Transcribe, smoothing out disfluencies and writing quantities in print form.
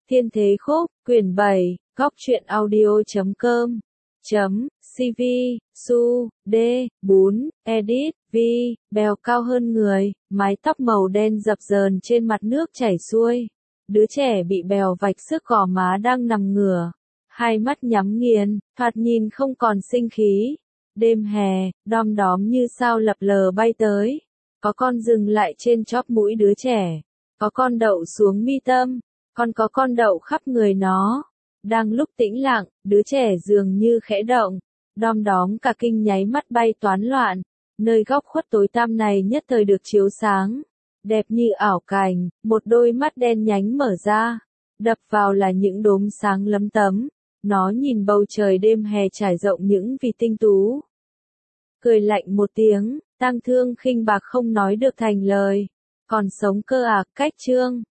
Thiên Thế Khúc, quyển 7, góc truyện audio.com, CV, Su, D, 4, Edit, V, bèo cao hơn người, mái tóc màu đen dập dờn trên mặt nước chảy xuôi. Đứa trẻ bị bèo vạch xước gò má đang nằm ngửa, hai mắt nhắm nghiền, thoạt nhìn không còn sinh khí. Đêm hè, đom đóm như sao lập lờ bay tới. Có con dừng lại trên chóp mũi đứa trẻ, có con đậu xuống mi tâm, còn có con đậu khắp người nó. Đang lúc tĩnh lặng, đứa trẻ dường như khẽ động, đom đóm cả kinh nháy mắt bay toán loạn. Nơi góc khuất tối tăm này nhất thời được chiếu sáng, đẹp như ảo cảnh, một đôi mắt đen nhánh mở ra, đập vào là những đốm sáng lấm tấm. Nó nhìn bầu trời đêm hè trải rộng những vì tinh tú. Cười lạnh một tiếng, tang thương khinh bạc không nói được thành lời. Còn sống cơ à, cách chương.